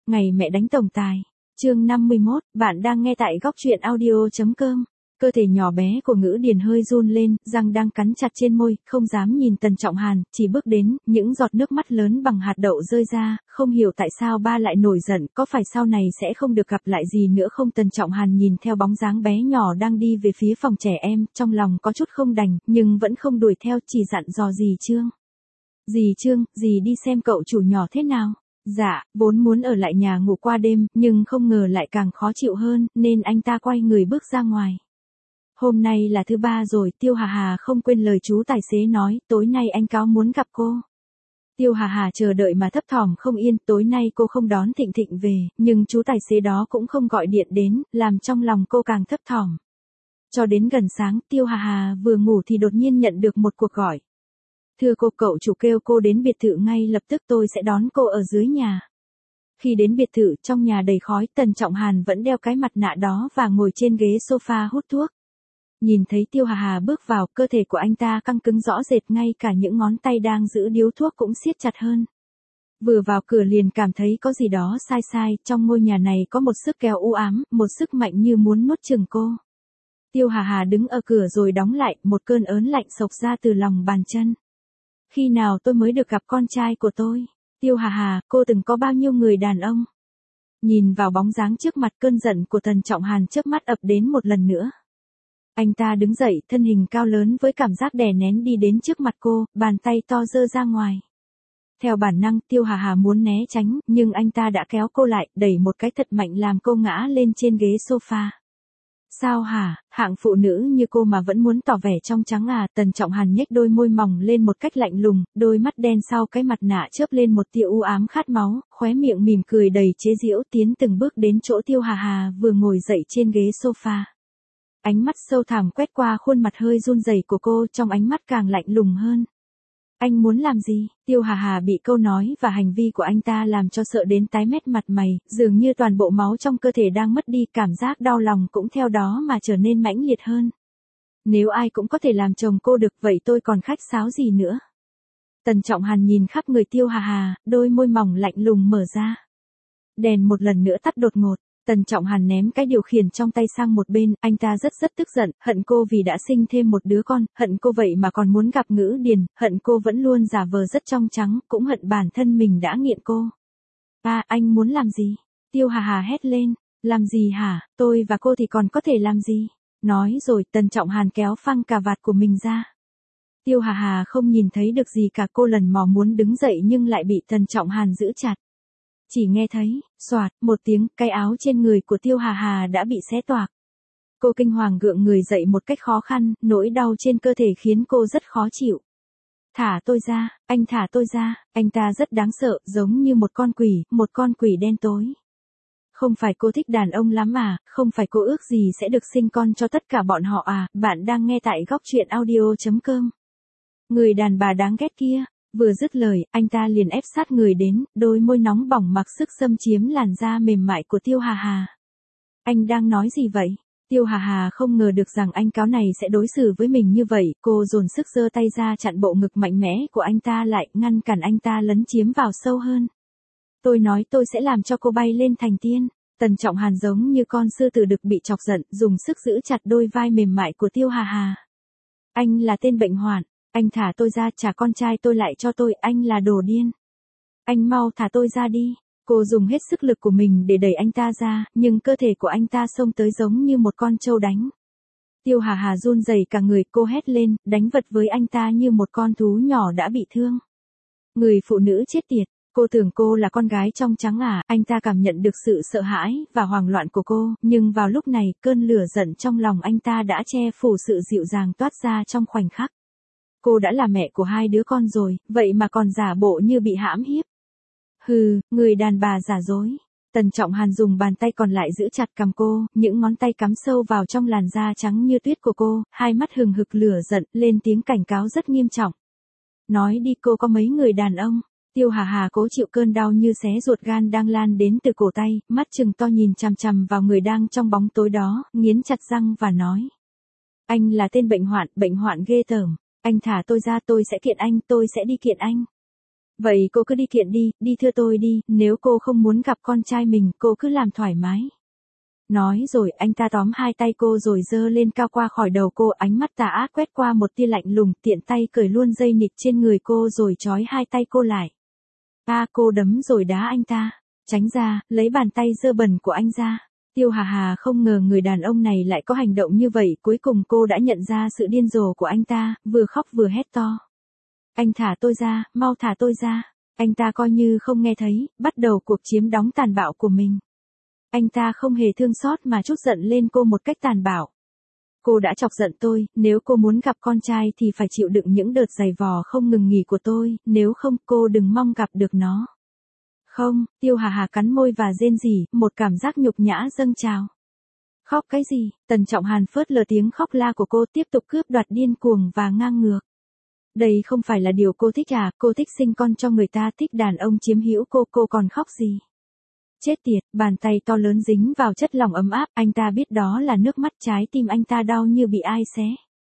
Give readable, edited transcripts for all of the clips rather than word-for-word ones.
Ngày mẹ đánh tổng tài. Chương 51, bạn đang nghe tại góc truyện audio.com. Cơ thể nhỏ bé của Ngữ Điền hơi run lên, răng đang cắn chặt trên môi, không dám nhìn Tần Trọng Hàn, chỉ bước đến, những giọt nước mắt lớn bằng hạt đậu rơi ra, không hiểu tại sao ba lại nổi giận, có phải sau này sẽ không được gặp lại gì nữa không? Tần Trọng Hàn nhìn theo bóng dáng bé nhỏ đang đi về phía phòng trẻ em, trong lòng có chút không đành, nhưng vẫn không đuổi theo, chỉ dặn dò dì Trương. Dì Trương, dì đi xem cậu chủ nhỏ thế nào? Dạ, vốn muốn ở lại nhà ngủ qua đêm, nhưng không ngờ lại càng khó chịu hơn, nên anh ta quay người bước ra ngoài. Hôm nay là thứ ba rồi, Tiêu Hà Hà không quên lời chú tài xế nói, tối nay anh Cáo muốn gặp cô. Tiêu Hà Hà chờ đợi mà thấp thỏm không yên, tối nay cô không đón Thịnh Thịnh về, nhưng chú tài xế đó cũng không gọi điện đến, làm trong lòng cô càng thấp thỏm. Cho đến gần sáng, Tiêu Hà Hà vừa ngủ thì đột nhiên nhận được một cuộc gọi. Thưa cô, cậu chủ kêu cô đến biệt thự ngay lập tức, tôi sẽ đón cô ở dưới nhà. Khi đến biệt thự, trong nhà đầy khói, Tần Trọng Hàn vẫn đeo cái mặt nạ đó và ngồi trên ghế sofa hút thuốc. Nhìn thấy Tiêu Hà Hà bước vào, cơ thể của anh ta căng cứng rõ rệt, ngay cả những ngón tay đang giữ điếu thuốc cũng siết chặt hơn. Vừa vào cửa liền cảm thấy có gì đó sai sai, trong ngôi nhà này có một sức kéo u ám, một sức mạnh như muốn nuốt chửng cô. Tiêu Hà Hà đứng ở cửa rồi đóng lại, một cơn ớn lạnh xộc ra từ lòng bàn chân. Khi nào tôi mới được gặp con trai của tôi? Tiêu Hà Hà, cô từng có bao nhiêu người đàn ông? Nhìn vào bóng dáng trước mặt, cơn giận của Tần Trọng Hàn chớp mắt ập đến một lần nữa. Anh ta đứng dậy, thân hình cao lớn với cảm giác đè nén đi đến trước mặt cô, bàn tay to giơ ra ngoài. Theo bản năng, Tiêu Hà Hà muốn né tránh, nhưng anh ta đã kéo cô lại, đẩy một cái thật mạnh làm cô ngã lên trên ghế sofa. Sao hả, hạng phụ nữ như cô mà vẫn muốn tỏ vẻ trong trắng à? Tần Trọng Hàn nhếch đôi môi mỏng lên một cách lạnh lùng, đôi mắt đen sau cái mặt nạ chớp lên một tia u ám khát máu, khóe miệng mỉm cười đầy chế giễu, tiến từng bước đến chỗ Tiêu Hà Hà vừa ngồi dậy trên ghế sofa. Ánh mắt sâu thẳm quét qua khuôn mặt hơi run rẩy của cô, trong ánh mắt càng lạnh lùng hơn. Anh muốn làm gì? Tiêu Hà Hà bị câu nói và hành vi của anh ta làm cho sợ đến tái mét mặt mày, dường như toàn bộ máu trong cơ thể đang mất đi, cảm giác đau lòng cũng theo đó mà trở nên mãnh liệt hơn. Nếu ai cũng có thể làm chồng cô được, vậy tôi còn khách sáo gì nữa? Tần Trọng Hàn nhìn khắp người Tiêu Hà Hà, đôi môi mỏng lạnh lùng mở ra. Đèn một lần nữa tắt đột ngột. Tần Trọng Hàn ném cái điều khiển trong tay sang một bên, anh ta rất tức giận, hận cô vì đã sinh thêm một đứa con, hận cô vậy mà còn muốn gặp Ngữ Điền, hận cô vẫn luôn giả vờ rất trong trắng, cũng hận bản thân mình đã nghiện cô. Anh muốn làm gì? Tiêu Hà Hà hét lên, làm gì hả, tôi và cô thì còn có thể làm gì? Nói rồi, Tần Trọng Hàn kéo phăng cà vạt của mình ra. Tiêu Hà Hà không nhìn thấy được gì cả, cô lần mò muốn đứng dậy nhưng lại bị Tần Trọng Hàn giữ chặt. Chỉ nghe thấy, xoạt, một tiếng, cái áo trên người của Tiêu Hà Hà đã bị xé toạc. Cô kinh hoàng gượng người dậy một cách khó khăn, nỗi đau trên cơ thể khiến cô rất khó chịu. Thả tôi ra, anh thả tôi ra, anh ta rất đáng sợ, giống như một con quỷ đen tối. Không phải cô thích đàn ông lắm à, không phải cô ước gì sẽ được sinh con cho tất cả bọn họ à? Bạn đang nghe tại góc truyện audio.com. Người đàn bà đáng ghét kia. Vừa dứt lời, anh ta liền ép sát người đến, đôi môi nóng bỏng mặc sức xâm chiếm làn da mềm mại của Tiêu Hà Hà. Anh đang nói gì vậy? Tiêu Hà Hà không ngờ được rằng anh Cáo này sẽ đối xử với mình như vậy, cô dồn sức giơ tay ra chặn bộ ngực mạnh mẽ của anh ta lại, ngăn cản anh ta lấn chiếm vào sâu hơn. Tôi nói tôi sẽ làm cho cô bay lên thành tiên. Tần Trọng Hàn giống như con sư tử đực bị chọc giận, dùng sức giữ chặt đôi vai mềm mại của Tiêu Hà Hà. Anh là tên bệnh hoạn. Anh thả tôi ra, trả con trai tôi lại cho tôi, anh là đồ điên. Anh mau thả tôi ra đi. Cô dùng hết sức lực của mình để đẩy anh ta ra, nhưng cơ thể của anh ta xông tới giống như một con trâu đánh. Tiêu Hà Hà run rẩy cả người, cô hét lên, đánh vật với anh ta như một con thú nhỏ đã bị thương. Người phụ nữ chết tiệt, cô tưởng cô là con gái trong trắng à? Anh ta cảm nhận được sự sợ hãi và hoảng loạn của cô, nhưng vào lúc này, cơn lửa giận trong lòng anh ta đã che phủ sự dịu dàng toát ra trong khoảnh khắc. Cô đã là mẹ của 2 đứa con rồi, vậy mà còn giả bộ như bị hãm hiếp. Hừ, người đàn bà giả dối. Tần Trọng Hàn dùng bàn tay còn lại giữ chặt cằm cô, những ngón tay cắm sâu vào trong làn da trắng như tuyết của cô, hai mắt hừng hực lửa giận, lên tiếng cảnh cáo rất nghiêm trọng. Nói đi, cô có mấy người đàn ông? Tiêu Hà Hà cố chịu cơn đau như xé ruột gan đang lan đến từ cổ tay, mắt trừng to nhìn chằm chằm vào người đang trong bóng tối đó, nghiến chặt răng và nói. Anh là tên bệnh hoạn ghê tởm. Anh thả tôi ra, tôi sẽ kiện anh, tôi sẽ đi kiện anh. Vậy cô cứ đi kiện đi thưa tôi đi, nếu cô không muốn gặp con trai mình, cô cứ làm thoải mái. Nói rồi anh ta tóm hai tay cô rồi giơ lên cao qua khỏi đầu cô, ánh mắt tà ác quét qua một tia lạnh lùng, tiện tay cởi luôn dây nịt trên người cô rồi trói hai tay cô lại. Cô đấm rồi đá anh ta. Tránh ra, lấy bàn tay dơ bẩn của anh ra. Tiêu Hà Hà không ngờ người đàn ông này lại có hành động như vậy, cuối cùng cô đã nhận ra sự điên rồ của anh ta, vừa khóc vừa hét to. Anh thả tôi ra, mau thả tôi ra. Anh ta coi như không nghe thấy, bắt đầu cuộc chiếm đóng tàn bạo của mình. Anh ta không hề thương xót mà trút giận lên cô một cách tàn bạo. Cô đã chọc giận tôi, nếu cô muốn gặp con trai thì phải chịu đựng những đợt giày vò không ngừng nghỉ của tôi, nếu không cô đừng mong gặp được nó. Không, Tiêu Hà Hà cắn môi và rên rỉ, một cảm giác nhục nhã dâng trào. Khóc cái gì? Tần Trọng Hàn phớt lờ tiếng khóc la của cô, tiếp tục cướp đoạt điên cuồng và ngang ngược. Đây không phải là điều cô thích à, cô thích sinh con cho người ta, thích đàn ông chiếm hữu cô còn khóc gì? Chết tiệt, bàn tay to lớn dính vào chất lỏng ấm áp, anh ta biết đó là nước mắt, trái tim anh ta đau như bị ai xé.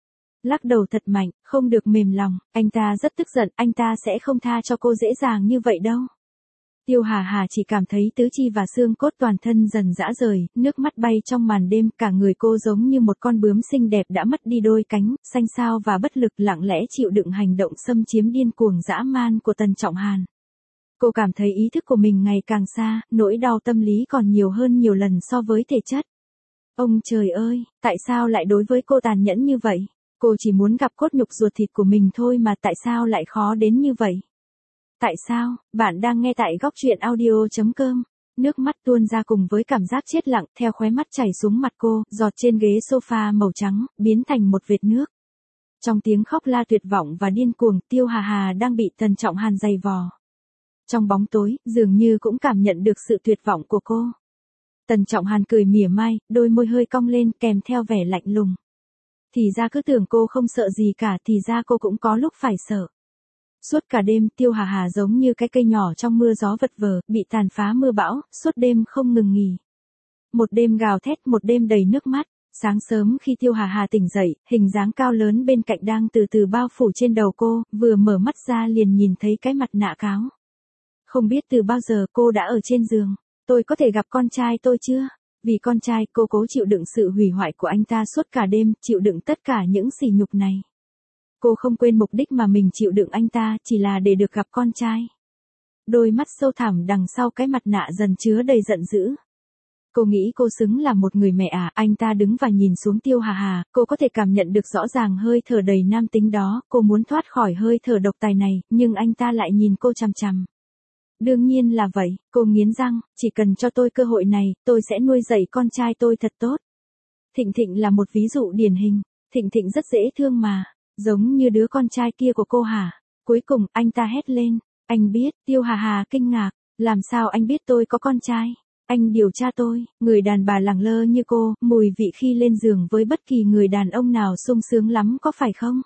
Lắc đầu thật mạnh, không được mềm lòng, anh ta rất tức giận, anh ta sẽ không tha cho cô dễ dàng như vậy đâu. Tiêu Hà Hà chỉ cảm thấy tứ chi và xương cốt toàn thân dần rã rời, nước mắt bay trong màn đêm, cả người cô giống như một con bướm xinh đẹp đã mất đi đôi cánh, xanh xao và bất lực, lặng lẽ chịu đựng hành động xâm chiếm điên cuồng dã man của Tần Trọng Hàn. Cô cảm thấy ý thức của mình ngày càng xa, nỗi đau tâm lý còn nhiều hơn nhiều lần so với thể chất. Ông trời ơi, tại sao lại đối với cô tàn nhẫn như vậy? Cô chỉ muốn gặp cốt nhục ruột thịt của mình thôi mà tại sao lại khó đến như vậy? Tại sao? Bạn đang nghe tại góc truyện audio.com. Nước mắt tuôn ra cùng với cảm giác chết lặng, theo khóe mắt chảy xuống mặt cô, giọt trên ghế sofa màu trắng, biến thành một vệt nước. Trong tiếng khóc la tuyệt vọng và điên cuồng, Tiêu Hà Hà đang bị Tần Trọng Hàn giày vò. Trong bóng tối, dường như cũng cảm nhận được sự tuyệt vọng của cô. Tần Trọng Hàn cười mỉa mai, đôi môi hơi cong lên kèm theo vẻ lạnh lùng. Thì ra cứ tưởng cô không sợ gì cả, thì ra cô cũng có lúc phải sợ. Suốt cả đêm, Tiêu Hà Hà giống như cái cây nhỏ trong mưa gió vật vờ, bị tàn phá mưa bão, suốt đêm không ngừng nghỉ. Một đêm gào thét, một đêm đầy nước mắt. Sáng sớm khi Tiêu Hà Hà tỉnh dậy, hình dáng cao lớn bên cạnh đang từ từ bao phủ trên đầu cô, vừa mở mắt ra liền nhìn thấy cái mặt nạ cáo. Không biết từ bao giờ cô đã ở trên giường. Tôi có thể gặp con trai tôi chưa? Vì con trai, cô cố chịu đựng sự hủy hoại của anh ta suốt cả đêm, chịu đựng tất cả những sỉ nhục này. Cô không quên mục đích mà mình chịu đựng anh ta, chỉ là để được gặp con trai. Đôi mắt sâu thẳm đằng sau cái mặt nạ dần chứa đầy giận dữ. Cô nghĩ cô xứng là một người mẹ à? Anh ta đứng và nhìn xuống Tiêu Hà Hà, cô có thể cảm nhận được rõ ràng hơi thở đầy nam tính đó, cô muốn thoát khỏi hơi thở độc tài này, nhưng anh ta lại nhìn cô chằm chằm. Đương nhiên là vậy, cô nghiến răng, chỉ cần cho tôi cơ hội này, tôi sẽ nuôi dạy con trai tôi thật tốt. Thịnh Thịnh là một ví dụ điển hình, Thịnh Thịnh rất dễ thương mà, giống như đứa con trai kia của cô hả? Cuối cùng, anh ta hét lên, anh biết, Tiêu Hà Hà kinh ngạc, làm sao anh biết tôi có con trai? Anh điều tra tôi, người đàn bà lẳng lơ như cô, mùi vị khi lên giường với bất kỳ người đàn ông nào sung sướng lắm có phải không?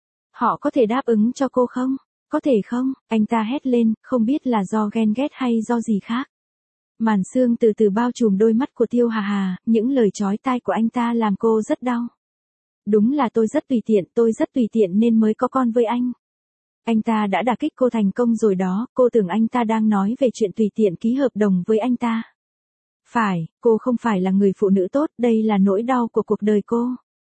Họ có thể đáp ứng cho cô không? Có thể không? Anh ta hét lên, không biết là do ghen ghét hay do gì khác. Màn sương từ từ bao trùm đôi mắt của Tiêu Hà Hà, những lời chói tai của anh ta làm cô rất đau. Đúng là tôi rất tùy tiện nên mới có con với anh. Anh ta đã đả kích cô thành công rồi đó, cô tưởng anh ta đang nói về chuyện tùy tiện ký hợp đồng với anh ta. Phải, cô không phải là người phụ nữ tốt, đây là nỗi đau của cuộc đời cô.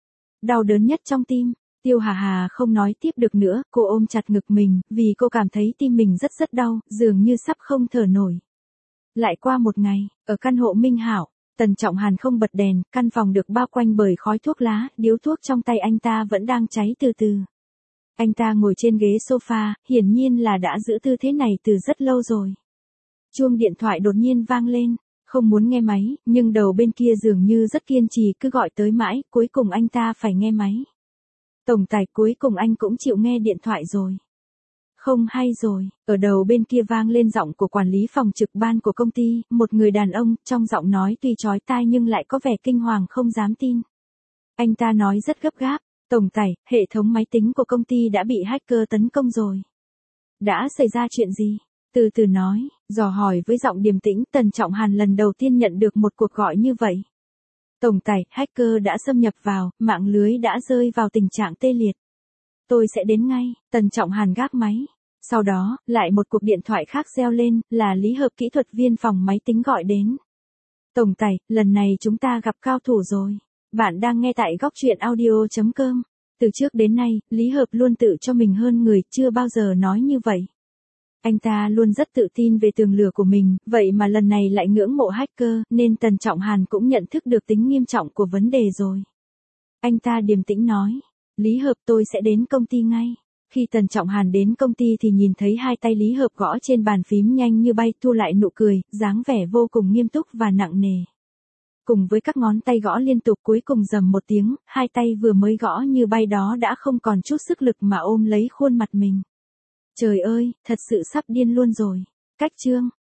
Đau đớn nhất trong tim. Tiêu Hà Hà không nói tiếp được nữa, cô ôm chặt ngực mình, vì cô cảm thấy tim mình rất đau, dường như sắp không thở nổi. Lại qua một ngày, ở căn hộ Minh Hảo, Tần Trọng Hàn không bật đèn, căn phòng được bao quanh bởi khói thuốc lá, điếu thuốc trong tay anh ta vẫn đang cháy từ từ. Anh ta ngồi trên ghế sofa, hiển nhiên là đã giữ tư thế này từ rất lâu rồi. Chuông điện thoại đột nhiên vang lên, không muốn nghe máy, nhưng đầu bên kia dường như rất kiên trì cứ gọi tới mãi, cuối cùng anh ta phải nghe máy. Tổng tài, cuối cùng anh cũng chịu nghe điện thoại rồi. Không hay rồi, ở đầu bên kia vang lên giọng của quản lý phòng trực ban của công ty, một người đàn ông, trong giọng nói tuy chói tai nhưng lại có vẻ kinh hoàng không dám tin. Anh ta nói rất gấp gáp, tổng tài, hệ thống máy tính của công ty đã bị hacker tấn công rồi. Đã xảy ra chuyện gì? Từ từ nói, dò hỏi với giọng điềm tĩnh, Tần Trọng Hàn lần đầu tiên nhận được một cuộc gọi như vậy. Tổng tài, hacker đã xâm nhập vào, mạng lưới đã rơi vào tình trạng tê liệt. Tôi sẽ đến ngay, Tần Trọng Hàn gác máy. Sau đó, lại một cuộc điện thoại khác reo lên, là Lý Hợp kỹ thuật viên phòng máy tính gọi đến. Tổng tài, lần này chúng ta gặp cao thủ rồi. Bạn đang nghe tại góc truyện audio.com. Từ trước đến nay, Lý Hợp luôn tự cho mình hơn người, chưa bao giờ nói như vậy. Anh ta luôn rất tự tin về tường lửa của mình, vậy mà lần này lại ngưỡng mộ hacker, nên Tần Trọng Hàn cũng nhận thức được tính nghiêm trọng của vấn đề rồi. Anh ta điềm tĩnh nói, Lý Hợp tôi sẽ đến công ty ngay. Khi Tần Trọng Hàn đến công ty thì nhìn thấy hai tay Lý Hợp gõ trên bàn phím nhanh như bay, thu lại nụ cười, dáng vẻ vô cùng nghiêm túc và nặng nề. Cùng với các ngón tay gõ liên tục, cuối cùng rầm một tiếng, hai tay vừa mới gõ như bay đó đã không còn chút sức lực mà ôm lấy khuôn mặt mình. Trời ơi, thật sự sắp điên luôn rồi. Cách chương